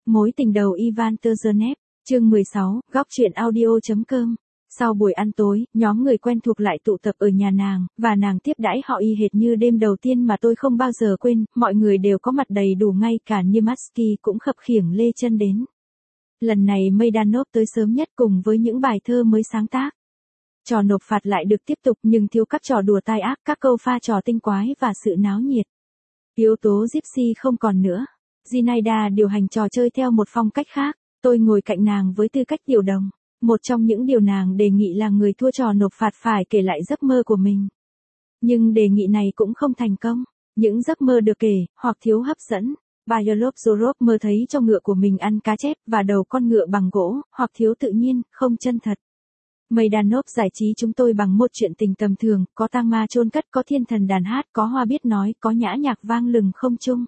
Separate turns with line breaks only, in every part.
Mối tình đầu Ivan Turgenev, chương 16, góc truyện audio.com. Sau buổi ăn tối, nhóm người quen thuộc lại tụ tập ở nhà nàng, và nàng tiếp đãi họ y hệt như đêm đầu tiên mà tôi không bao giờ quên, mọi người đều có mặt đầy đủ, ngay cả Niematsky cũng khập khiễng lê chân đến. Lần này Maidanov tới sớm nhất cùng với những bài thơ mới sáng tác. Trò nộp phạt lại được tiếp tục nhưng thiếu các trò đùa tai ác, các câu pha trò tinh quái và sự náo nhiệt. Yếu tố gypsy không còn nữa. Zinaida điều hành trò chơi theo một phong cách khác, tôi ngồi cạnh nàng với tư cách điều đồng. Một trong những điều nàng đề nghị là người thua trò nộp phạt phải kể lại giấc mơ của mình. Nhưng đề nghị này cũng không thành công. Những giấc mơ được kể, hoặc thiếu hấp dẫn. Byalov mơ thấy cho ngựa của mình ăn cá chép và đầu con ngựa bằng gỗ, hoặc thiếu tự nhiên, không chân thật. Maidanov giải trí chúng tôi bằng một chuyện tình tầm thường, có tang ma chôn cất, có thiên thần đàn hát, có hoa biết nói, có nhã nhạc vang lừng không trung.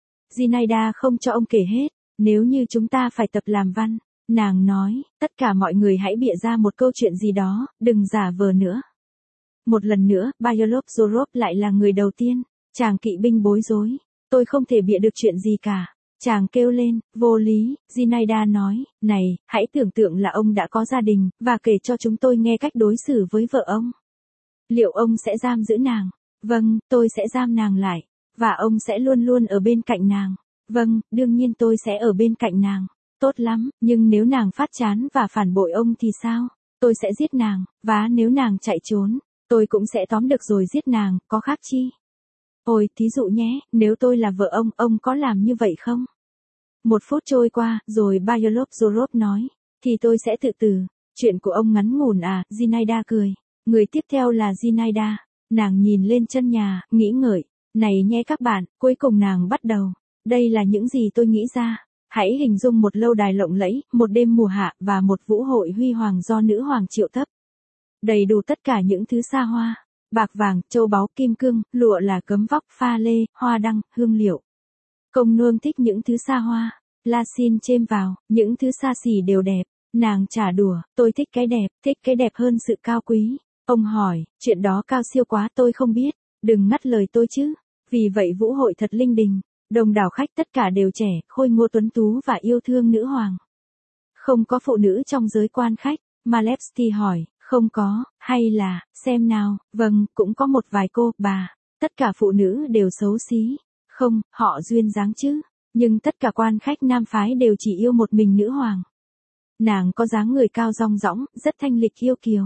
Zinaida không cho ông kể hết, nếu như chúng ta phải tập làm văn, nàng nói, tất cả mọi người hãy bịa ra một câu chuyện gì đó, đừng giả vờ nữa. Một lần nữa, Byalov lại là người đầu tiên, chàng kỵ binh bối rối, tôi không thể bịa được chuyện gì cả. Chàng kêu lên, vô lý. Zinaida nói, này, hãy tưởng tượng là ông đã có gia đình, và kể cho chúng tôi nghe cách đối xử với vợ ông. Liệu ông sẽ giam giữ nàng? Vâng, tôi sẽ giam nàng lại. Và ông sẽ luôn luôn ở bên cạnh nàng. Vâng, đương nhiên tôi sẽ ở bên cạnh nàng. Tốt lắm, nhưng nếu nàng phát chán và phản bội ông thì sao? Tôi sẽ giết nàng, và nếu nàng chạy trốn, tôi cũng sẽ tóm được rồi giết nàng, có khác chi? Ôi, thí dụ nhé, nếu tôi là vợ ông có làm như vậy không? Một phút trôi qua, rồi Byalov nói, thì tôi sẽ tự tử. Chuyện của ông ngắn ngủn à? Zinaida cười. Người tiếp theo là Zinaida. Nàng nhìn lên chân nhà, nghĩ ngợi. Này nhé các bạn, cuối cùng nàng bắt đầu. Đây là những gì tôi nghĩ ra. Hãy hình dung một lâu đài lộng lẫy, một đêm mùa hạ và một vũ hội huy hoàng do nữ hoàng triệu tập. Đầy đủ tất cả những thứ xa hoa. Bạc vàng, châu báu, kim cương, lụa là gấm vóc, pha lê, hoa đăng, hương liệu. Công nương thích những thứ xa hoa. Lasin chêm vào, những thứ xa xỉ đều đẹp. Nàng trả đùa, tôi thích cái đẹp hơn sự cao quý. Ông hỏi, chuyện đó cao siêu quá tôi không biết. Đừng ngắt lời tôi chứ. Vì vậy vũ hội thật linh đình. Đông đảo khách tất cả đều trẻ, khôi ngô tuấn tú và yêu thương nữ hoàng. Không có phụ nữ trong giới quan khách. Malevsky hỏi, không có, hay là, xem nào, vâng, cũng có một vài cô, bà. Tất cả phụ nữ đều xấu xí. Không, họ duyên dáng chứ. Nhưng tất cả quan khách nam phái đều chỉ yêu một mình nữ hoàng. Nàng có dáng người cao rong rõng, rất thanh lịch yêu kiều.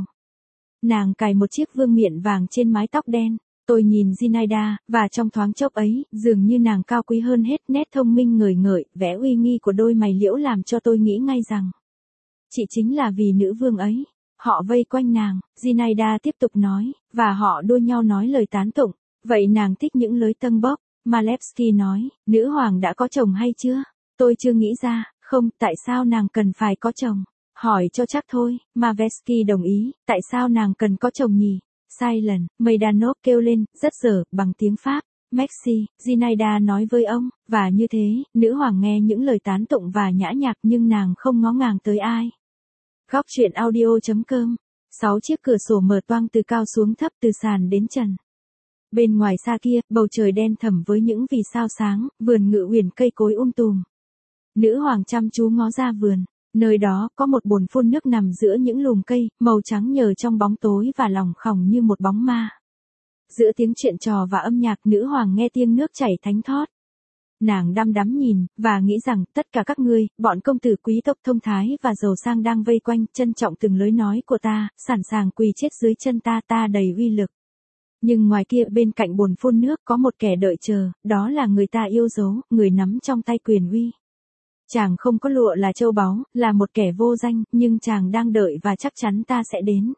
Nàng cài một chiếc vương miện vàng trên mái tóc đen. Tôi nhìn Zinaida, và trong thoáng chốc ấy, dường như nàng cao quý hơn hết, nét thông minh ngời ngợi, vẻ uy nghi của đôi mày liễu làm cho tôi nghĩ ngay rằng chị chính là vì nữ vương ấy. Họ vây quanh nàng, Zinaida tiếp tục nói, và họ đua nhau nói lời tán tụng. Vậy nàng thích những lối tâng bốc. Malevsky nói, nữ hoàng đã có chồng hay chưa? Tôi chưa nghĩ ra, không, tại sao nàng cần phải có chồng? Hỏi cho chắc thôi, Malevsky đồng ý, tại sao nàng cần có chồng nhỉ? Silent, Maidanov kêu lên, rất dở, bằng tiếng Pháp. Merci, Zinaida nói với ông, và như thế, nữ hoàng nghe những lời tán tụng và nhã nhạc nhưng nàng không ngó ngàng tới ai. Góc truyện audio.com. 6 chiếc cửa sổ mở toang từ cao xuống thấp, từ sàn đến trần. Bên ngoài xa kia, bầu trời đen thẳm với những vì sao sáng, vườn ngự uyển cây cối tùm. Nữ hoàng chăm chú ngó ra vườn. Nơi đó có một bồn phun nước nằm giữa những lùm cây, màu trắng nhờ trong bóng tối và lỏng khòng như một bóng ma. Giữa tiếng chuyện trò và âm nhạc, nữ hoàng nghe tiếng nước chảy thánh thót. Nàng đăm đắm nhìn, và nghĩ rằng, tất cả các ngươi, bọn công tử quý tộc thông thái và giàu sang đang vây quanh, trân trọng từng lời nói của ta, sẵn sàng quỳ chết dưới chân ta đầy uy lực. Nhưng ngoài kia bên cạnh bồn phun nước có một kẻ đợi chờ, đó là người ta yêu dấu, người nắm trong tay quyền uy. Chàng không có lụa là châu báu, là một kẻ vô danh, nhưng chàng đang đợi và chắc chắn ta sẽ đến.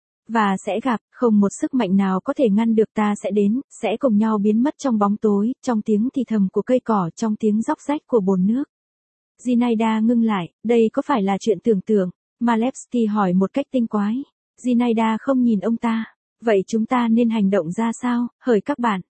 Và sẽ gặp, không một sức mạnh nào có thể ngăn được, ta sẽ đến, sẽ cùng nhau biến mất trong bóng tối, trong tiếng thì thầm của cây cỏ, trong tiếng róc rách của bồn nước. Zinaida ngưng lại, đây có phải là chuyện tưởng tượng? Malevsky hỏi một cách tinh quái. Zinaida không nhìn ông ta. Vậy chúng ta nên hành động ra sao, hỡi các bạn?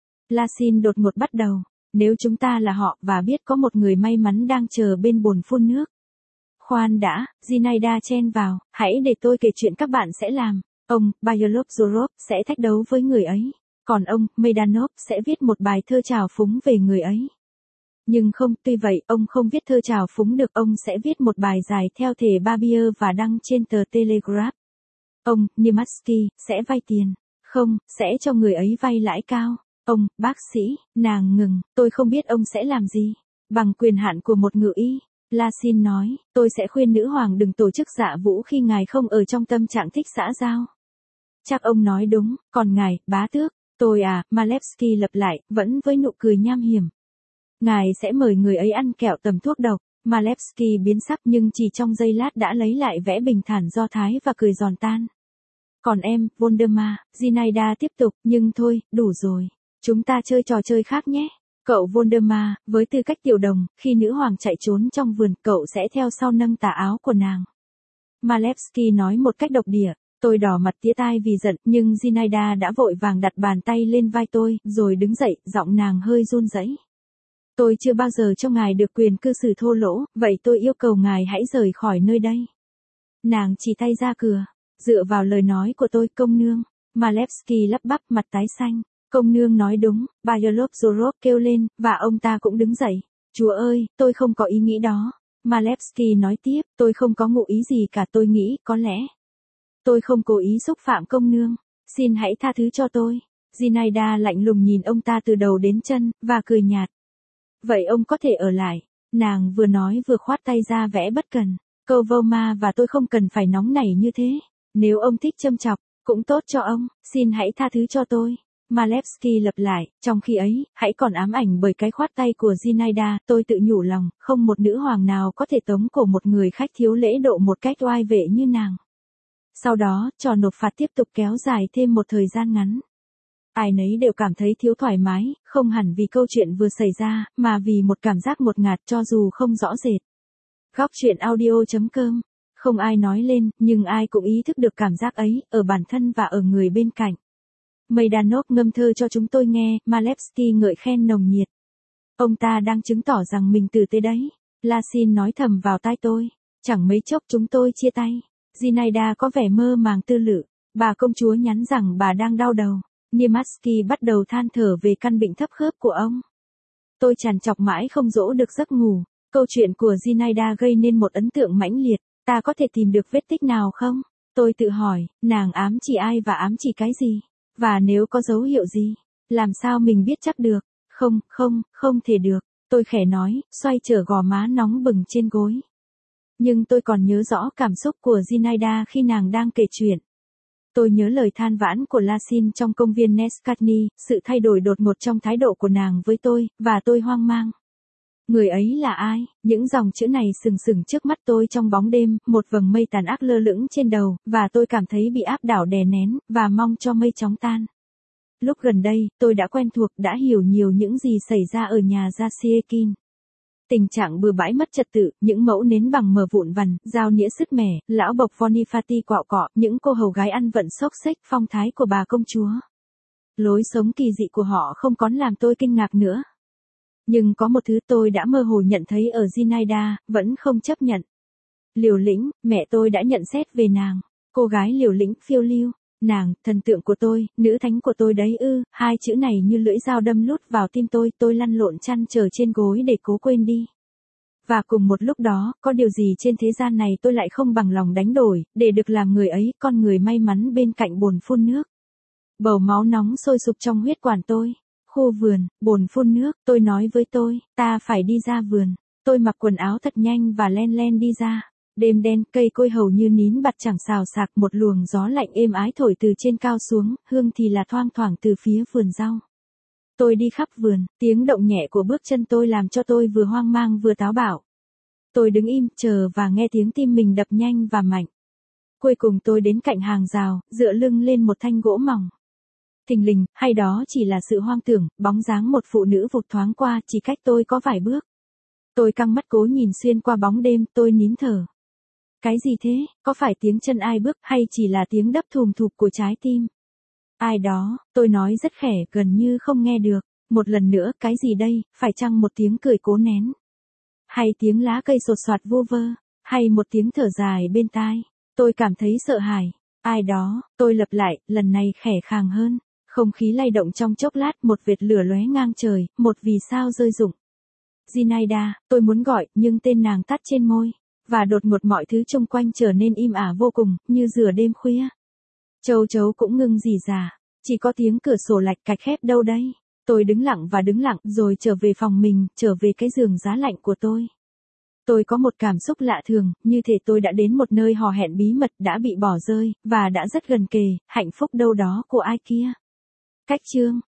Lasin đột ngột bắt đầu. Nếu chúng ta là họ và biết có một người may mắn đang chờ bên bồn phun nước. Khoan đã, Zinaida chen vào, hãy để tôi kể chuyện các bạn sẽ làm. Ông, Byalov sẽ thách đấu với người ấy. Còn ông, Maidanov sẽ viết một bài thơ trào phúng về người ấy. Nhưng không, tuy vậy, ông không viết thơ chào phúng được, ông sẽ viết một bài dài theo thể Barbier và đăng trên tờ Telegraph. Ông, Niematsky, sẽ vay tiền. Không, sẽ cho người ấy vay lãi cao. Ông, bác sĩ, nàng ngừng, tôi không biết ông sẽ làm gì. Bằng quyền hạn của một ngự y. Lasin nói, tôi sẽ khuyên nữ hoàng đừng tổ chức dạ vũ khi ngài không ở trong tâm trạng thích xã giao. Chắc ông nói đúng, còn ngài, bá tước, tôi à, Malevsky lặp lại, vẫn với nụ cười nham hiểm. Ngài sẽ mời người ấy ăn kẹo tầm thuốc độc. Malevsky biến sắc nhưng chỉ trong giây lát đã lấy lại vẻ bình thản do thái và cười giòn tan. Còn em, Voldemar, Zinaida tiếp tục, nhưng thôi, đủ rồi. Chúng ta chơi trò chơi khác nhé. Cậu Voldemar, với tư cách tiểu đồng, khi nữ hoàng chạy trốn trong vườn, cậu sẽ theo sau nâng tà áo của nàng. Malevsky nói một cách độc địa. Tôi đỏ mặt tía tai vì giận, nhưng Zinaida đã vội vàng đặt bàn tay lên vai tôi, rồi đứng dậy, giọng nàng hơi run rẩy. Tôi chưa bao giờ cho ngài được quyền cư xử thô lỗ, vậy tôi yêu cầu ngài hãy rời khỏi nơi đây. Nàng chỉ tay ra cửa. Dựa vào lời nói của tôi, công nương. Malevsky lắp bắp mặt tái xanh. Công nương nói đúng, Byalov kêu lên, và ông ta cũng đứng dậy. Chúa ơi, tôi không có ý nghĩ đó. Malevsky nói tiếp, tôi không có ngụ ý gì cả, tôi nghĩ, có lẽ. Tôi không cố ý xúc phạm công nương. Xin hãy tha thứ cho tôi. Zinaida lạnh lùng nhìn ông ta từ đầu đến chân, và cười nhạt. Vậy ông có thể ở lại. Nàng vừa nói vừa khoát tay ra vẻ bất cần. Câu vô ma và tôi không cần phải nóng nảy như thế. Nếu ông thích châm chọc, cũng tốt cho ông, xin hãy tha thứ cho tôi. Malevsky lặp lại, trong khi ấy, hãy còn ám ảnh bởi cái khoát tay của Zinaida, tôi tự nhủ lòng, không một nữ hoàng nào có thể tống cổ một người khách thiếu lễ độ một cách oai vệ như nàng. Sau đó, trò nộp phạt tiếp tục kéo dài thêm một thời gian ngắn. Ai nấy đều cảm thấy thiếu thoải mái, không hẳn vì câu chuyện vừa xảy ra, mà vì một cảm giác ngột ngạt cho dù không rõ rệt. Góc truyện audio.com. Không ai nói lên, nhưng ai cũng ý thức được cảm giác ấy, ở bản thân và ở người bên cạnh. Maidanov ngâm thơ cho chúng tôi nghe, Malevsky ngợi khen nồng nhiệt. Ông ta đang chứng tỏ rằng mình tử tế đấy. Lasin nói thầm vào tai tôi. Chẳng mấy chốc chúng tôi chia tay. Zinaida có vẻ mơ màng tư lự. Bà công chúa nhắn rằng bà đang đau đầu. Niematsky bắt đầu than thở về căn bệnh thấp khớp của ông. Tôi trằn trọc mãi không dỗ được giấc ngủ. Câu chuyện của Zinaida gây nên một ấn tượng mãnh liệt. Ta có thể tìm được vết tích nào không? Tôi tự hỏi, nàng ám chỉ ai và ám chỉ cái gì? Và nếu có dấu hiệu gì? Làm sao mình biết chắc được? Không thể được. Tôi khẽ nói, xoay trở gò má nóng bừng trên gối. Nhưng tôi còn nhớ rõ cảm xúc của Zinaida khi nàng đang kể chuyện. Tôi nhớ lời than vãn của Lasin trong công viên Neskatny, sự thay đổi đột ngột trong thái độ của nàng với tôi, và tôi hoang mang. Người ấy là ai? Những dòng chữ này sừng sững trước mắt tôi trong bóng đêm, một vầng mây tàn ác lơ lửng trên đầu, và tôi cảm thấy bị áp đảo đè nén, và mong cho mây chóng tan. Lúc gần đây, tôi đã quen thuộc, đã hiểu nhiều những gì xảy ra ở nhà Zasiekin. Tình trạng bừa bãi mất trật tự, những mẫu nến bằng mờ vụn vằn, dao nĩa sứt mẻ, lão bộc Vonifati quạo cọ, những cô hầu gái ăn vận xốc xếch, phong thái của bà công chúa. Lối sống kỳ dị của họ không còn làm tôi kinh ngạc nữa. Nhưng có một thứ tôi đã mơ hồ nhận thấy ở Zinaida, vẫn không chấp nhận. Liều lĩnh, mẹ tôi đã nhận xét về nàng. Cô gái liều lĩnh, phiêu lưu. Nàng, thần tượng của tôi, nữ thánh của tôi đấy ư, hai chữ này như lưỡi dao đâm lút vào tim tôi lăn lộn chăn trở trên gối để cố quên đi. Và cùng một lúc đó, có điều gì trên thế gian này tôi lại không bằng lòng đánh đổi, để được làm người ấy, con người may mắn bên cạnh bồn phun nước. Bầu máu nóng sôi sục trong huyết quản tôi. Khu vườn, bồn phun nước, tôi nói với tôi, ta phải đi ra vườn. Tôi mặc quần áo thật nhanh và len đi ra. Đêm đen, cây cối hầu như nín bặt chẳng xào xạc, một luồng gió lạnh êm ái thổi từ trên cao xuống, hương thì là thoang thoảng từ phía vườn rau. Tôi đi khắp vườn, tiếng động nhẹ của bước chân tôi làm cho tôi vừa hoang mang vừa táo bạo. Tôi đứng im, chờ và nghe tiếng tim mình đập nhanh và mạnh. Cuối cùng tôi đến cạnh hàng rào, dựa lưng lên một thanh gỗ mỏng. Thình lình, hay đó chỉ là sự hoang tưởng, bóng dáng một phụ nữ vụt thoáng qua, chỉ cách tôi có vài bước. Tôi căng mắt cố nhìn xuyên qua bóng đêm, tôi nín thở. Cái gì thế, có phải tiếng chân ai bước, hay chỉ là tiếng đập thùm thụp của trái tim? Ai đó, tôi nói rất khẽ, gần như không nghe được. Một lần nữa, cái gì đây, phải chăng một tiếng cười cố nén? Hay tiếng lá cây sột soạt vu vơ? Hay một tiếng thở dài bên tai? Tôi cảm thấy sợ hãi. Ai đó, tôi lặp lại, lần này khẽ khàng hơn. Không khí lay động trong chốc lát, một vệt lửa lóe ngang trời, một vì sao rơi rụng. Zinaida, tôi muốn gọi, nhưng tên nàng tắt trên môi. Và đột ngột mọi thứ xung quanh trở nên im ả vô cùng, như rửa đêm khuya. Châu chấu cũng ngưng rỉ rả. Chỉ có tiếng cửa sổ lạch cạch khép đâu đấy. Tôi đứng lặng rồi trở về phòng mình, trở về cái giường giá lạnh của tôi. Tôi có một cảm xúc lạ thường, như thể tôi đã đến một nơi hò hẹn bí mật đã bị bỏ rơi, và đã rất gần kề, hạnh phúc đâu đó của ai kia. Cách chương